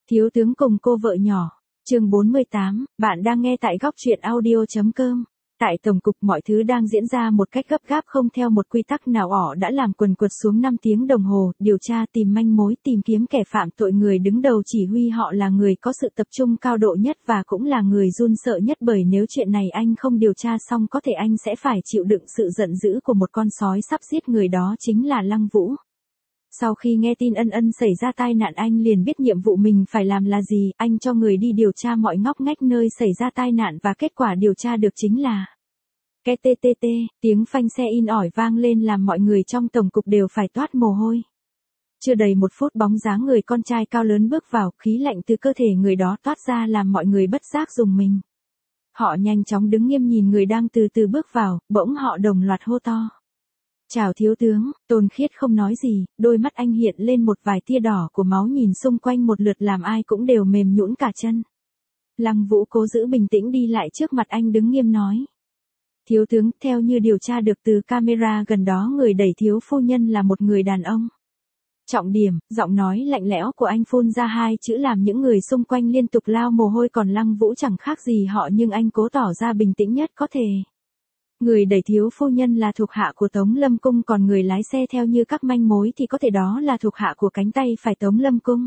Thiếu tướng cùng cô vợ nhỏ. Chương 48, bạn đang nghe tại góc truyện audio.com. Tại Tổng cục mọi thứ đang diễn ra một cách gấp gáp không theo một quy tắc nào đã làm quần quật xuống 5 tiếng đồng hồ, điều tra tìm manh mối tìm kiếm kẻ phạm tội. Người đứng đầu chỉ huy họ là người có sự tập trung cao độ nhất và cũng là người run sợ nhất, bởi nếu chuyện này anh không điều tra xong có thể anh sẽ phải chịu đựng sự giận dữ của một con sói sắp giết người, đó chính là Lăng Vũ. Sau khi nghe tin Ân Ân xảy ra tai nạn, anh liền biết nhiệm vụ mình phải làm là gì. Anh cho người đi điều tra mọi ngóc ngách nơi xảy ra tai nạn và kết quả điều tra được chính là cái TTT. Tiếng phanh xe in ỏi vang lên làm mọi người trong tổng cục đều phải toát mồ hôi. Chưa đầy 1 phút, bóng dáng người con trai cao lớn bước vào, khí lạnh từ cơ thể người đó toát ra làm mọi người bất giác rùng mình. Họ nhanh chóng đứng nghiêm nhìn người đang từ từ bước vào, bỗng họ đồng loạt hô to: "Chào thiếu tướng." Tôn Khiết không nói gì, đôi mắt anh hiện lên một vài tia đỏ của máu, nhìn xung quanh một lượt làm ai cũng đều mềm nhũn cả chân. Lăng Vũ cố giữ bình tĩnh đi lại trước mặt anh, đứng nghiêm nói: "Thiếu tướng, theo như điều tra được từ camera gần đó, người đẩy thiếu phu nhân là một người đàn ông." Trọng điểm, giọng nói lạnh lẽo của anh phun ra 2 chữ làm những người xung quanh liên tục lao mồ hôi, còn Lăng Vũ chẳng khác gì họ nhưng anh cố tỏ ra bình tĩnh nhất có thể. Người đẩy thiếu phu nhân là thuộc hạ của Tống Lâm Cung, còn người lái xe theo như các manh mối thì có thể đó là thuộc hạ của cánh tay phải Tống Lâm Cung.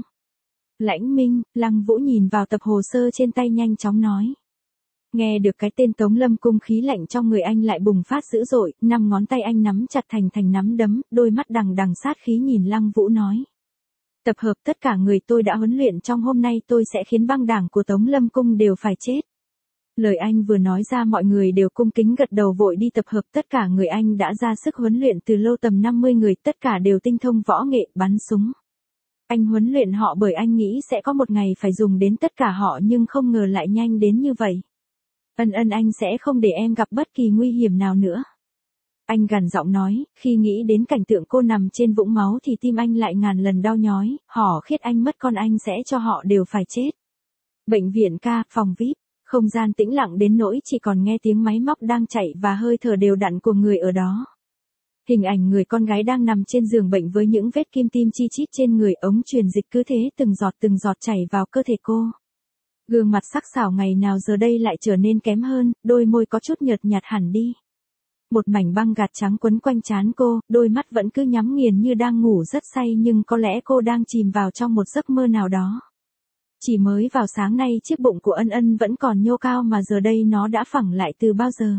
Lãnh Minh. Lăng Vũ nhìn vào tập hồ sơ trên tay, nhanh chóng nói. Nghe được cái tên Tống Lâm Cung, khí lạnh trong người anh lại bùng phát dữ dội, 5 ngón tay anh nắm chặt thành nắm đấm, đôi mắt đằng đằng sát khí nhìn Lăng Vũ nói: "Tập hợp tất cả người tôi đã huấn luyện, trong hôm nay tôi sẽ khiến băng đảng của Tống Lâm Cung đều phải chết." Lời anh vừa nói ra mọi người đều cung kính gật đầu, vội đi tập hợp tất cả người anh đã ra sức huấn luyện từ lâu, tầm 50 người, tất cả đều tinh thông võ nghệ bắn súng. Anh huấn luyện họ bởi anh nghĩ sẽ có một ngày phải dùng đến tất cả họ, nhưng không ngờ lại nhanh đến như vậy. Ân Ân, anh sẽ không để em gặp bất kỳ nguy hiểm nào nữa. Anh gằn giọng nói, khi nghĩ đến cảnh tượng cô nằm trên vũng máu thì tim anh lại ngàn lần đau nhói. Họ Khiết anh mất con, anh sẽ cho họ đều phải chết. Bệnh viện ca, phòng VIP, không gian tĩnh lặng đến nỗi chỉ còn nghe tiếng máy móc đang chạy và hơi thở đều đặn của người ở đó. Hình ảnh người con gái đang nằm trên giường bệnh với những vết kim tim chi chít trên người, ống truyền dịch cứ thế từng giọt chảy vào cơ thể cô. Gương mặt sắc sảo ngày nào giờ đây lại trở nên kém hơn, đôi môi có chút nhợt nhạt hẳn đi. Một mảnh băng gạc trắng quấn quanh trán cô, đôi mắt vẫn cứ nhắm nghiền như đang ngủ rất say, nhưng có lẽ cô đang chìm vào trong một giấc mơ nào đó. Chỉ mới vào sáng nay chiếc bụng của Ân Ân vẫn còn nhô cao mà giờ đây nó đã phẳng lại từ bao giờ.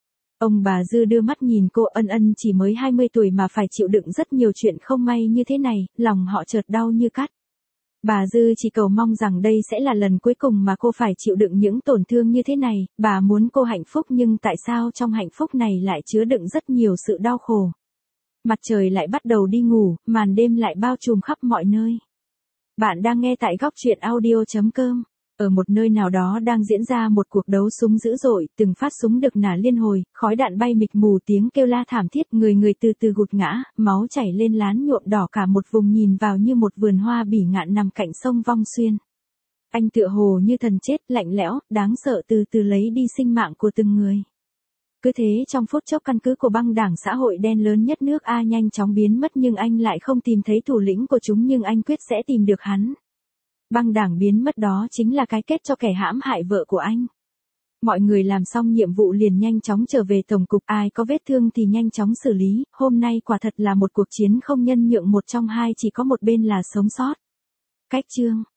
Ông bà Dư đưa mắt nhìn cô. Ân Ân chỉ mới 20 tuổi mà phải chịu đựng rất nhiều chuyện không may như thế này, lòng họ chợt đau như cắt. Bà Dư chỉ cầu mong rằng đây sẽ là lần cuối cùng mà cô phải chịu đựng những tổn thương như thế này. Bà muốn cô hạnh phúc, nhưng tại sao trong hạnh phúc này lại chứa đựng rất nhiều sự đau khổ. Mặt trời lại bắt đầu đi ngủ, màn đêm lại bao trùm khắp mọi nơi. Bạn đang nghe tại góc truyện audio.com. Ở một nơi nào đó đang diễn ra một cuộc đấu súng dữ dội, từng phát súng được nả liên hồi, khói đạn bay mịt mù, tiếng kêu la thảm thiết, người từ từ gục ngã, máu chảy lên lán nhuộm đỏ cả một vùng, nhìn vào như một vườn hoa bỉ ngạn nằm cạnh sông Vong Xuyên. Anh tựa hồ như thần chết, lạnh lẽo, đáng sợ từ từ lấy đi sinh mạng của từng người. Cứ thế trong phút chốc, căn cứ của băng đảng xã hội đen lớn nhất nước A nhanh chóng biến mất, nhưng anh lại không tìm thấy thủ lĩnh của chúng, nhưng anh quyết sẽ tìm được hắn. Băng đảng biến mất đó chính là cái kết cho kẻ hãm hại vợ của anh. Mọi người làm xong nhiệm vụ liền nhanh chóng trở về tổng cục, ai có vết thương thì nhanh chóng xử lý. Hôm nay quả thật là một cuộc chiến không nhân nhượng, một trong hai, chỉ có một bên là sống sót. Cách chương